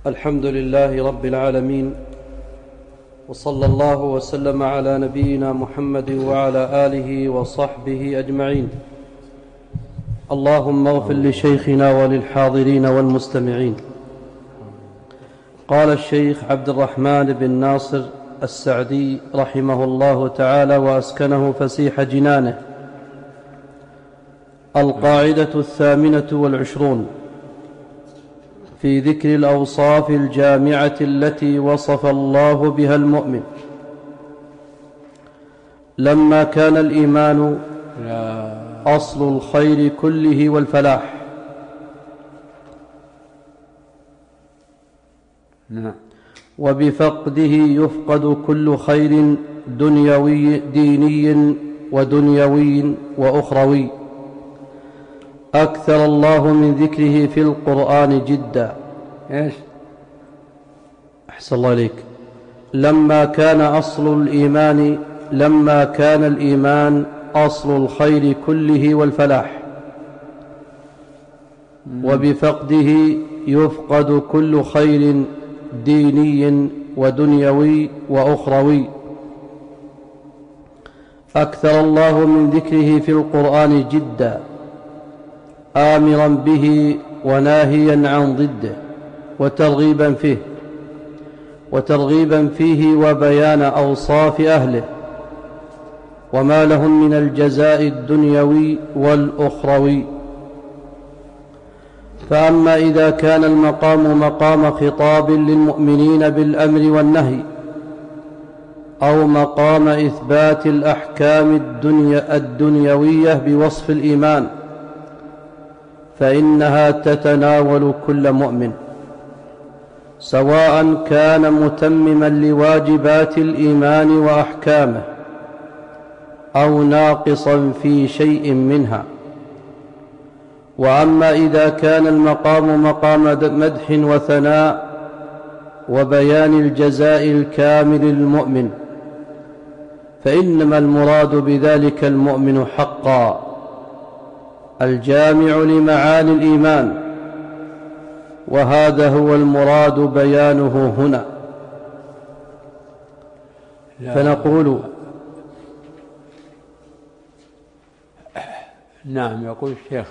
الحمد لله رب العالمين، وصلى الله وسلم على نبينا محمد وعلى آله وصحبه أجمعين. اللهم اغفر لشيخنا وللحاضرين والمستمعين. قال الشيخ عبد الرحمن بن ناصر السعدي رحمه الله تعالى وأسكنه فسيح جنانه: القاعدة 28 في ذكر الأوصاف الجامعة التي وصف الله بها المؤمن. لما كان الإيمان أصل الخير كله والفلاح، وبفقده يفقد كل خير دنيوي ديني ودنيوي وأخروي، أكثر الله من ذكره في القرآن جدا. أحسن الله إليك. لما كان الإيمان أصل الخير كله والفلاح، وبفقده يفقد كل خير ديني ودنيوي وأخروي، أكثر الله من ذكره في القرآن جدا، آمرا به وناهيا عن ضده، وترغيبا فيه وبيان أوصاف أهله وما لهم من الجزاء الدنيوي والأخروي. فأما إذا كان المقام مقام خطاب للمؤمنين بالأمر والنهي، أو مقام إثبات الأحكام الدنيوية بوصف الإيمان، فإنها تتناول كل مؤمن، سواء كان متمما لواجبات الإيمان وأحكامه أو ناقصا في شيء منها. وأما إذا كان المقام مقام مدح وثناء وبيان الجزاء الكامل للمؤمن، فإنما المراد بذلك المؤمن حقا، الجامع لمعاني الإيمان، وهذا هو المراد بيانه هنا. فنقول نعم. يقول الشيخ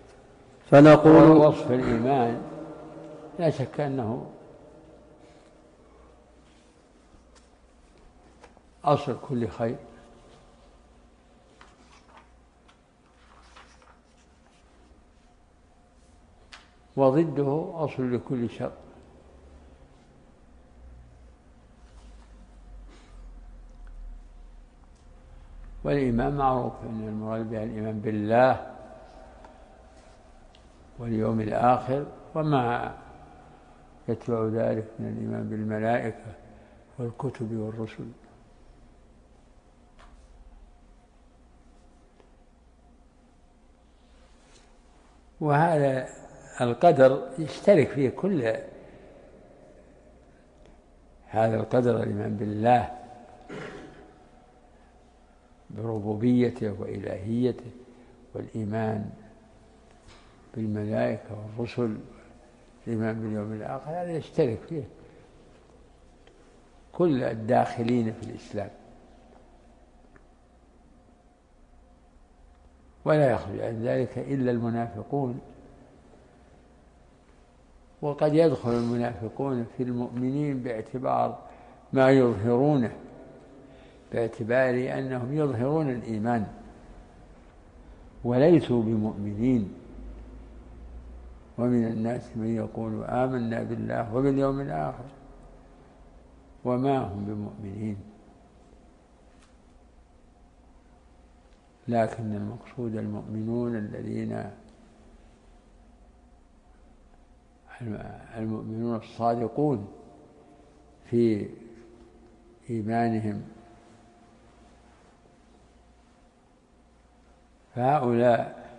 وصف الإيمان لا شك أنه أصل كل خير، وضده أصل لكل شر. والإيمان معروف أن المراد بها الإيمان بالله واليوم الآخر وما يتبع ذلك من الإيمان بالملائكة والكتب والرسل. وهذا القدر يشترك فيه كل هذا القدر، الإيمان بالله بربوبيته وإلهيته، والإيمان بالملائكة والرسل، الإيمان باليوم الآخر، هذا يشترك فيه كل الداخلين في الإسلام، ولا يخرج عن ذلك إلا المنافقون. وقد يدخل المنافقون في المؤمنين باعتبار ما يظهرونه، باعتبار أنهم يظهرون الإيمان وليسوا بمؤمنين. ومن الناس من يقول آمنا بالله وباليوم الآخر وما هم بمؤمنين. لكن المقصود المؤمنون الذين المؤمنون الصادقون في إيمانهم، فهؤلاء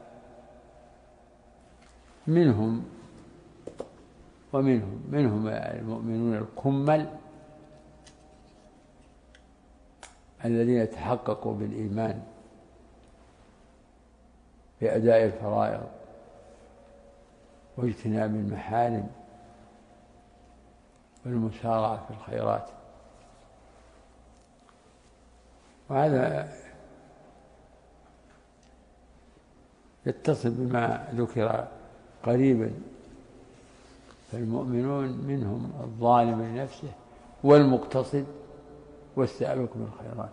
منهم المؤمنون الكمل الذين تحققوا بالإيمان بأداء الفرائض واجتناب المحارم والمسارعة في الخيرات. وهذا يتصل بما ذكر قريبا، فالمؤمنون منهم الظالم لنفسه والمقتصد والسابق بالخيرات.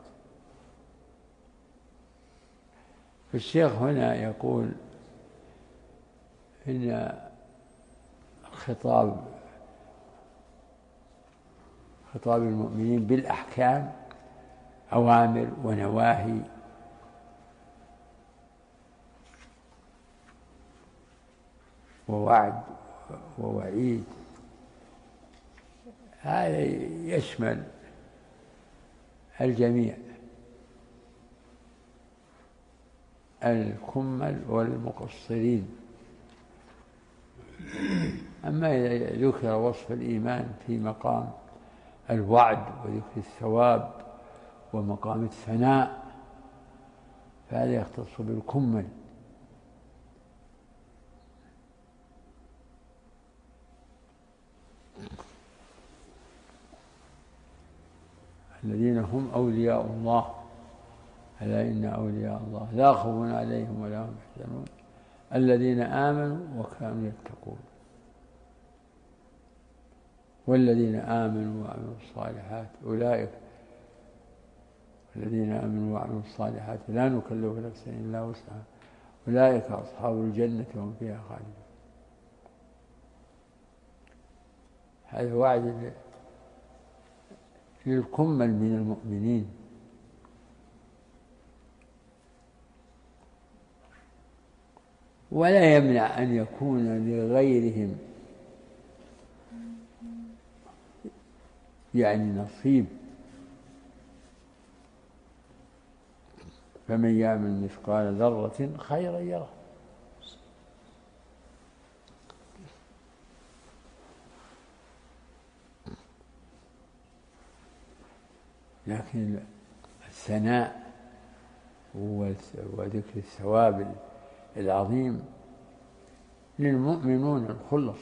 الشيخ هنا يقول إن خطاب المؤمنين بالأحكام أوامر ونواهي، ووعد ووعيد، هذا يشمل الجميع، الكمل والمقصرين. أما إذا ذكر وصف الإيمان في مقام الوعد وذكر الثواب ومقام الثناء فهذا يختص بالكمل. الذين هم أولياء الله، ألا إن أولياء الله لا خوف عليهم ولا هم يحزنون الذين آمنوا وكانوا يتقون. والذين آمنوا وعملوا الصالحات أولئك الذين آمنوا وعملوا الصالحات لا نكلف نفسا إلا وسعها أولئك أصحاب الجنة هم فيها خالدون. هذا وعد للكمل من المؤمنين. ولا يمنع أن يكون لغيرهم يعني نصيب، فمن يعمل مثقال ذرة خيرا يره. لكن الثناء وذكر الثواب العظيم للمؤمنون الخلص.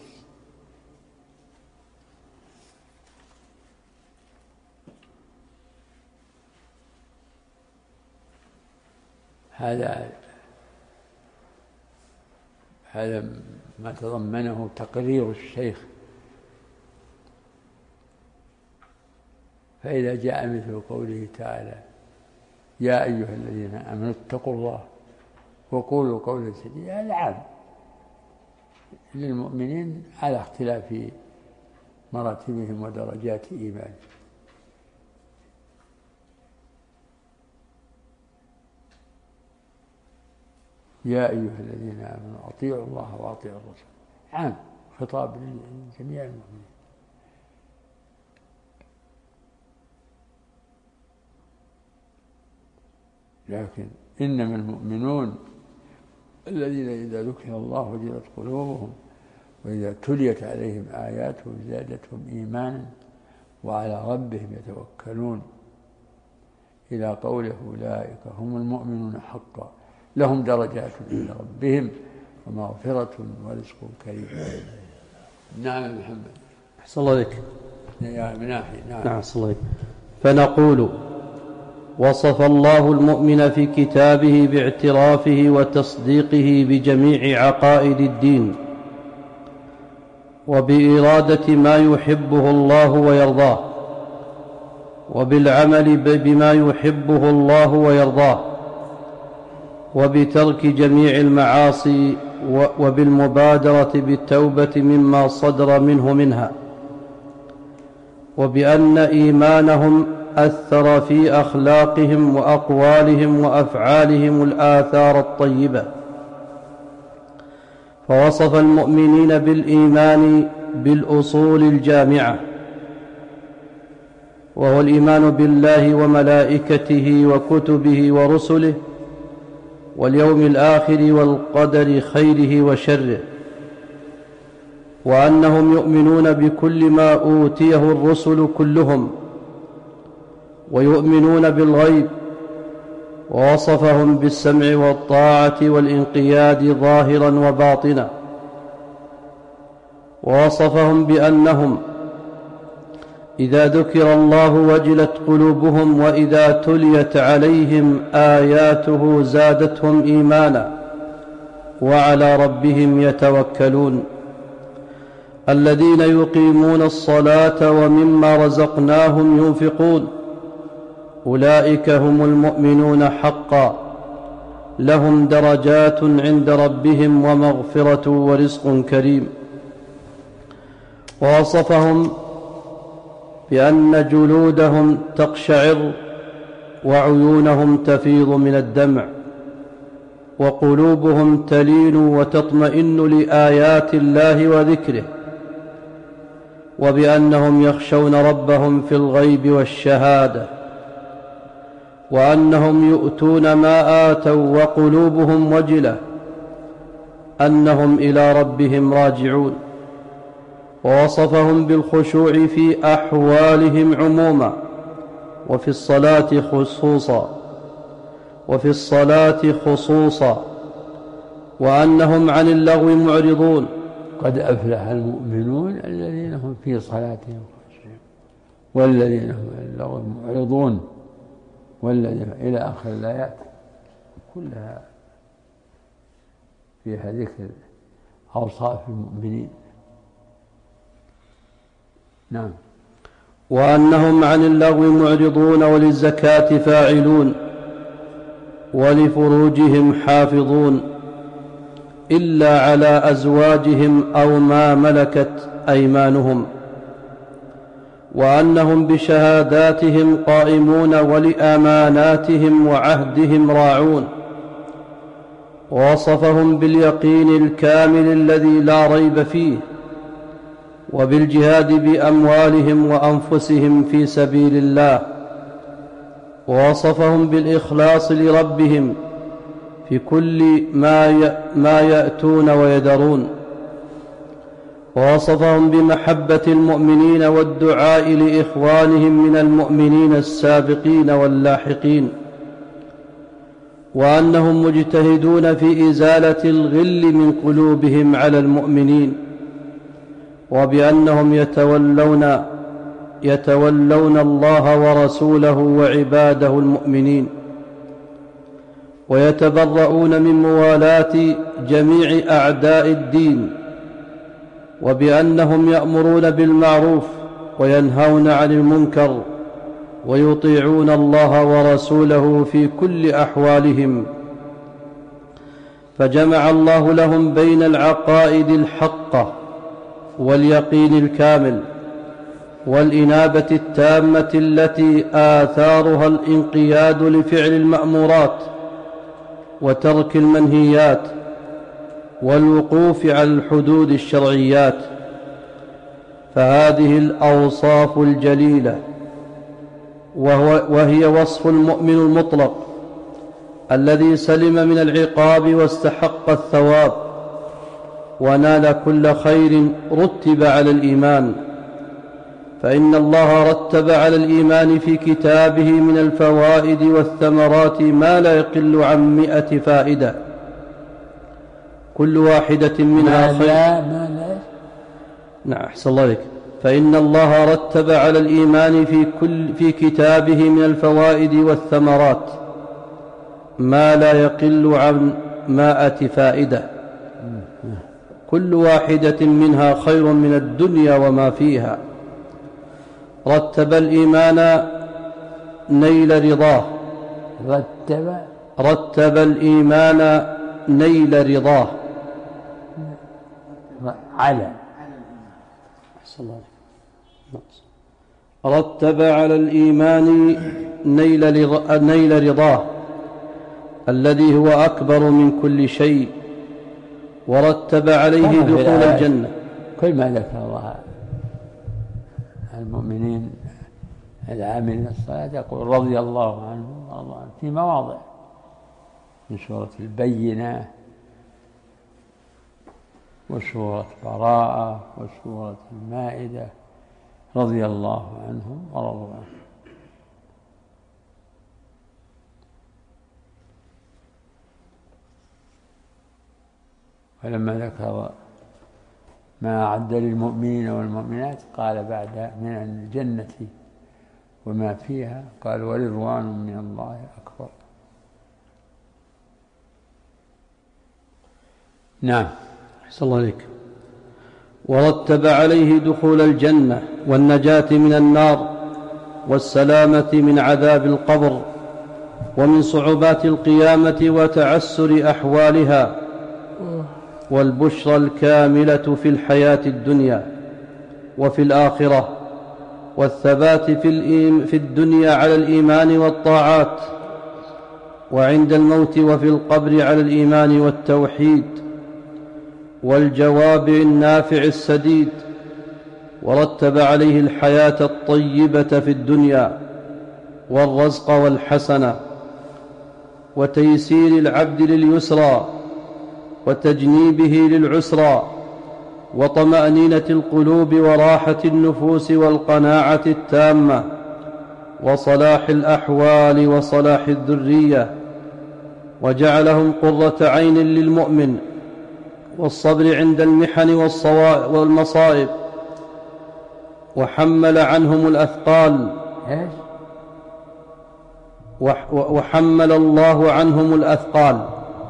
هذا ما تضمنه تقرير الشيخ. فإذا جاء مثل قوله تعالى يا أيها الذين آمنوا اتقوا الله وقولوا قولا سديدا، هذا عام للمؤمنين على اختلاف مراتبهم ودرجات إيمانهم. يا أيها الذين آمنوا أطيعوا الله وأطيعوا الرسول، عام، خطاب لجميع المؤمنين. لكن إنما المؤمنون الذين إذا ذكر الله وجلت قلوبهم وإذا تليت عليهم آياته زادتهم إيمانا وعلى ربهم يتوكلون، إلى قوله أولئك هم المؤمنون حقا لهم درجات عند ربهم ومغفرة ورزق كريم. نعم محمد. أحسن الله عليك. يا مناحي. نعم أحسن الله عليك. فنقول وصف الله المؤمن في كتابه باعترافه وتصديقه بجميع عقائد الدين وبإرادة ما يحبه الله ويرضاه وبالعمل بما يحبه الله ويرضاه وبترك جميع المعاصي وبالمبادرة بالتوبة مما صدر منها، وبأن إيمانهم أثر في أخلاقهم وأقوالهم وأفعالهم الآثار الطيبة. فوصف المؤمنين بالإيمان بالأصول الجامعة، وهو الإيمان بالله وملائكته وكتبه ورسله واليوم الآخر والقدر خيره وشره، وأنهم يؤمنون بكل ما أوتيه الرسل كلهم ويؤمنون بالغيب، ووصفهم بالسمع والطاعة والانقياد ظاهرا وباطنا، ووصفهم بأنهم إذا ذكر الله وجلت قلوبهم وإذا تليت عليهم آياته زادتهم إيمانا وعلى ربهم يتوكلون الذين يقيمون الصلاة ومما رزقناهم ينفقون أولئك هم المؤمنون حقا لهم درجات عند ربهم ومغفرة ورزق كريم. ووصفهم بأن جلودهم تقشعر وعيونهم تفيض من الدمع وقلوبهم تلين وتطمئن لآيات الله وذكره، وبأنهم يخشون ربهم في الغيب والشهادة، وأنهم يؤتون ما آتوا وقلوبهم وجلة أنهم إلى ربهم راجعون. ووصفهم بالخشوع في أحوالهم عموما وفي الصلاة خصوصا وأنهم عن اللغو معرضون. قد أفلح المؤمنون الذين هم في صلاتهم خاشعون والذين هم عن اللغو معرضون والذين إلى آخر الآيات كلها فيها ذكر أوصاف المؤمنين. نعم. وأنهم عن اللغو معرضون وللزكاة فاعلون ولفروجهم حافظون إلا على أزواجهم أو ما ملكت أيمانهم، وأنهم بشهاداتهم قائمون ولأماناتهم وعهدهم راعون. ووصفهم باليقين الكامل الذي لا ريب فيه وبالجهاد بأموالهم وأنفسهم في سبيل الله. ووصفهم بالإخلاص لربهم في كل ما يأتون ويذرون. ووصفهم بمحبة المؤمنين والدعاء لإخوانهم من المؤمنين السابقين واللاحقين، وأنهم مجتهدون في إزالة الغل من قلوبهم على المؤمنين، وبأنهم يتولون الله ورسوله وعباده المؤمنين، ويتبرؤون من موالاة جميع أعداء الدين، وبأنهم يأمرون بالمعروف وينهون عن المنكر ويطيعون الله ورسوله في كل أحوالهم. فجمع الله لهم بين العقائد الحقة واليقين الكامل والإنابة التامة التي آثارها الانقياد لفعل المأمورات وترك المنهيات والوقوف على الحدود الشرعيات. فهذه الأوصاف الجليلة وهي وصف المؤمن المطلق الذي سلم من العقاب واستحق الثواب ونال كل خير رتب على الإيمان. فإن الله رتب على الإيمان في كتابه من الفوائد والثمرات ما لا يقل عن 100 فائدة، كل واحدة منها خير. نعم، أحسن الله عليك. فإن الله رتب على الإيمان في كتابه من الفوائد والثمرات ما لا يقل عن 100 فائدة، كل واحدة منها خير من الدنيا وما فيها. رتب الإيمان نيل رضاه. رتب الإيمان نيل رضاه على. رتب على الإيمان نيل رضاه الذي هو أكبر من كل شيء، ورتب عليه دخول الجنة. كل ما ذكر الله المؤمنين العاملين الصلاة يقول رضي الله عنهم في مواضع من سورة البينة وسورة براءة وسورة المائدة، رضي الله عنهم ورضوا عنه. ولما ذكر ما أعد للمؤمنين والمؤمنات قال بعد من الجنة وما فيها قال ورضوان من الله أكبر. نعم. أحسن الله عليك. ورتب عليه دخول الجنة والنجاة من النار والسلامة من عذاب القبر ومن صعوبات القيامة وتعسر أحوالها والبشرى الكاملة في الحياة الدنيا وفي الآخرة والثبات في الدنيا على الإيمان والطاعات وعند الموت وفي القبر على الإيمان والتوحيد والجواب النافع السديد. ورتب عليه الحياة الطيبة في الدنيا والرزق والحسنة وتيسير العبد لليسرى وتجنيبه للعسرى وطمأنينة القلوب وراحة النفوس والقناعة التامة وصلاح الأحوال وصلاح الذرية وجعلهم قرة عين للمؤمن والصبر عند المحن والمصائب وحمل عنهم الأثقال وحمل الله عنهم الأثقال.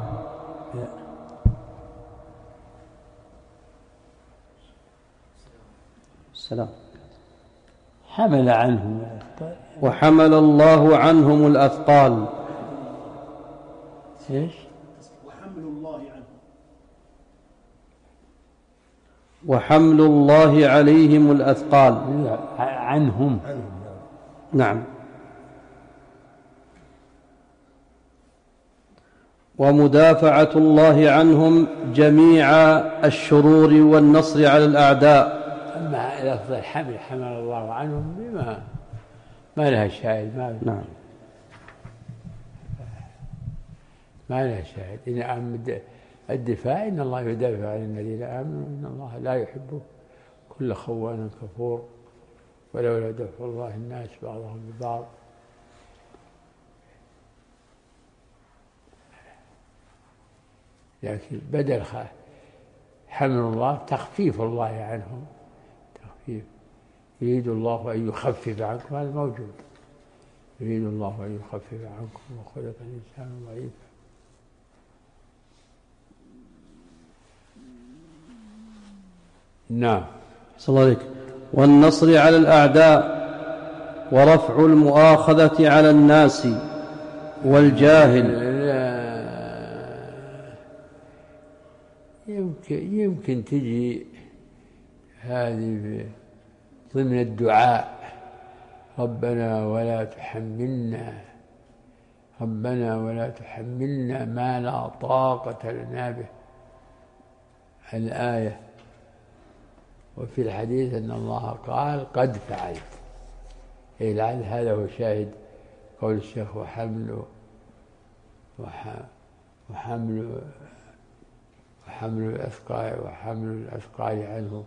السلام. حمل عنهم الأثقال وحمل الله عنهم الأثقال. إيش؟ وحمل الله عنهم. وحمل الله عليهم الأثقال. عنهم. نعم. ومدافعة الله عنهم جميع الشرور والنصر على الأعداء. أما لفظ الحمل حمل الله عنهم بما ما لها شاهد. نعم. ما لها شاهد. إن أم الدفاع إن الله يدافع عن الذين آمنوا إن الله لا يحب كل خوان كفور ولولا دفع الله الناس بعضهم ببعض. لكن بدل حمل الله تخفيف الله عنهم. تخفيف. يريد الله أن يخفف عنكم. هذا موجود. يريد الله أن يخفف عنكم وخلق الإنسان ضعيفا. نعم. صلى الله عليك. والنصر على الأعداء ورفع المؤاخذة على الناس والجاهل. يمكن تجي هذه ضمن الدعاء ربنا ولا تحملنا ما لا طاقة لنا به الآية. وفي الحديث أن الله قال قد فعلت. لعل هذا هو شاهد قول الشيخ وحمل الأثقال عنهم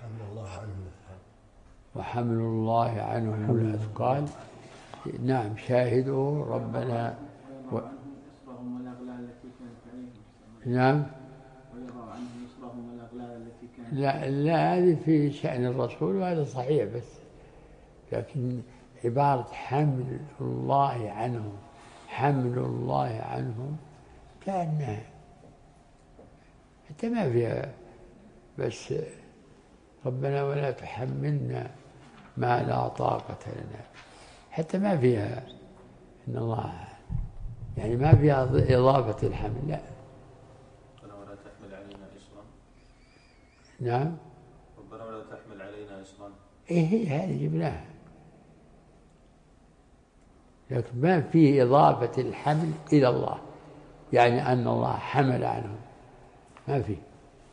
وحمل الله عنهم الأثقال. نعم. شاهده ربنا نعم. لا هذه في شأن الرسول وهذا صحيح. بس لكن عبارة حمل الله عنهم كأنها حتى ما فيها. بس ربنا ولا تحملنا ما لا طاقة لنا حتى ما فيها إن الله يعني ما فيها إضافة الحمل. لا. ربنا ولا تحمل علينا إصرا. نعم. ربنا ولا تحمل علينا إصرا. هي هذه جبناها. لكن ما فيه إضافة الحمل إلى الله يعني أن الله حمل عنهم ما فيه.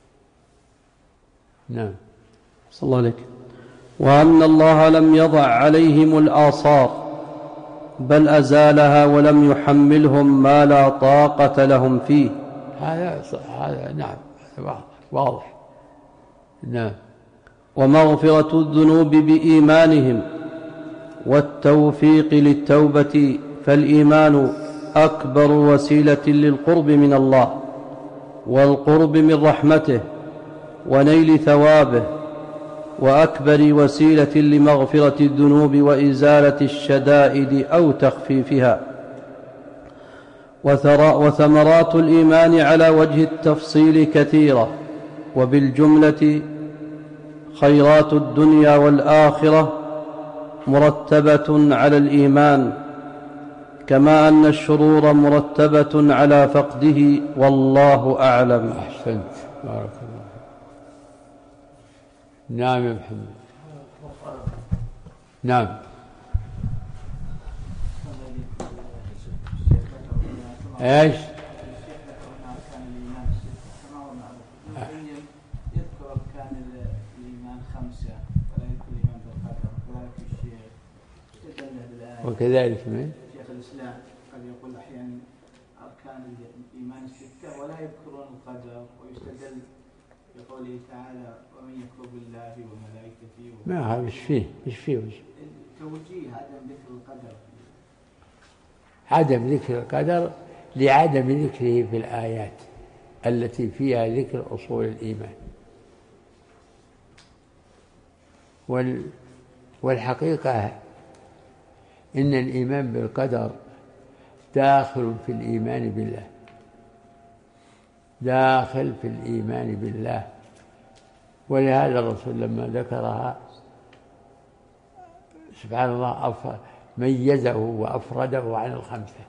نعم. صلى الله عليك. وأن الله لم يضع عليهم الآصار بل أزالها ولم يحملهم ما لا طاقة لهم فيه. هذا نعم واضح. نعم. ومغفرة الذنوب بإيمانهم والتوفيق للتوبة فالإيمان أكبر وسيلة للقرب من الله والقرب من رحمته ونيل ثوابه، وأكبر وسيلة لمغفرة الذنوب وإزالة الشدائد أو تخفيفها. وثمرات الإيمان على وجه التفصيل كثيرة، وبالجملة خيرات الدنيا والآخرة مرتبة على الإيمان، كما أن الشرور مرتبة على فقده، والله أعلم. أحسنت، بارك الله. نعم يا محمد. نعم. ايش؟ يذكر أركان الإيمان 5 ولا يذكر الإيمان بالقدر، وكذلك الشيخ استدل بالآية. وكذلك من؟ شيخ الإسلام قد يقول أحيانا أركان الإيمان 6 ولا يذكرون القدر، ويستدل بقوله تعالى ومن يكفر بالله وملائكته. ما هذا مش فيه توجيه عدم ذكر القدر. عدم ذكر القدر لعدم ذكره في الآيات التي فيها ذكر أصول الإيمان. والحقيقة إن الإيمان بالقدر داخل في الإيمان بالله، داخل في الإيمان بالله. ولهذا الرسول لما ذكرها سبحان الله ميزه وأفرده عن الخمسة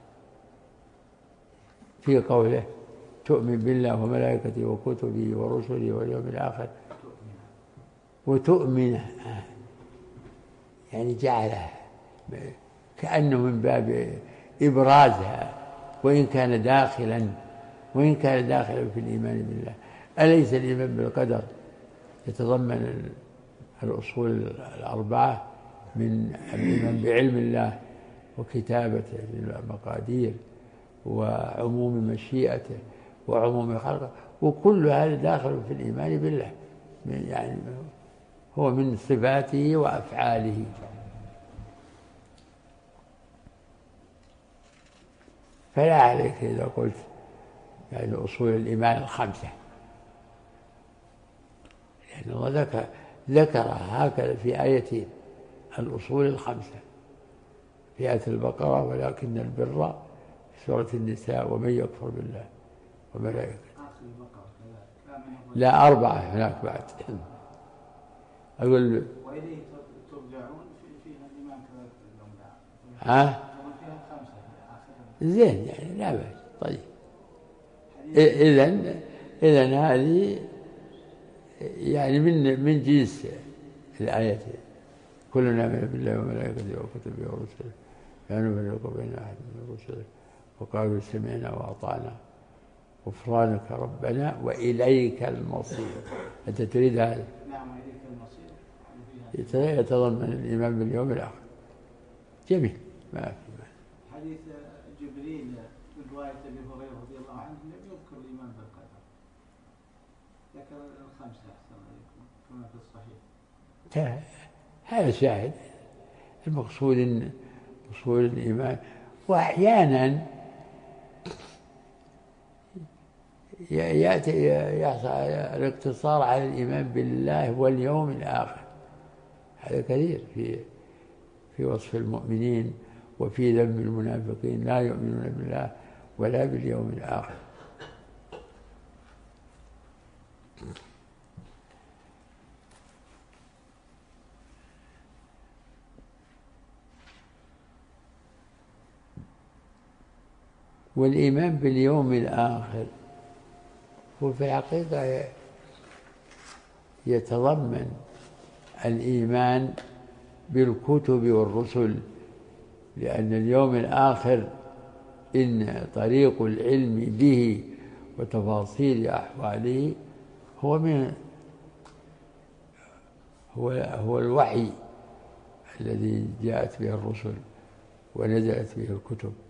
في قوله تؤمن بالله وملائكته وكتبه ورسله واليوم الآخر، وتؤمن يعني جعلها كأنه من باب إبرازها، وإن كان داخلا في الإيمان بالله. أليس الإيمان بالقدر يتضمن الأصول الأربعة من الإيمان بعلم الله وكتابته للمقادير وعموم مشيئته وعموم خلقه، وكل هذا داخل في الإيمان بالله، يعني هو من صفاته وأفعاله. فلا عليك إذا قلت يعني أصول الإيمان 5، لأن الله ذكر هكذا في آيتين الأصول 5 في آية البقرة ولكن البر، في سورة النساء ومن يكفر بالله وملائكته. لا 4 هناك بعد. أقول وإليه ترجعون فيها الإيمان ها زين يعني لا بأس. طيب إذن هذه يعني من جنس الآية كلنا آمن بالله وملائكته وكتبه ورسله لا نفرق بين أحد من رسله وقالوا سمعنا وأطعنا غفرانك ربنا وإليك المصير. أنت تريد هذا؟ نعم إليك المصير. يتضمن الإيمان باليوم الآخر. جميل، ما في معنى. حديث جبريل من رواية أبي هريرة رضي الله عنه لم يذكر الإيمان بالقدر، ذكر 5 أحسن عليكم كما في الصحيح. هذا شاهد. المقصود إن أصول الإيمان، وأحيانا يحصل الاقتصار على الإيمان بالله واليوم الآخر. هذا كثير في وصف المؤمنين وفي ذم المنافقين لا يؤمنون بالله ولا باليوم الآخر. والإيمان باليوم الآخر هو في الحقيقة يتضمن الإيمان بالكتب والرسل، لأن اليوم الآخر إن طريق العلم به وتفاصيل أحواله هو الوحي الذي جاءت به الرسل ونزلت به الكتب.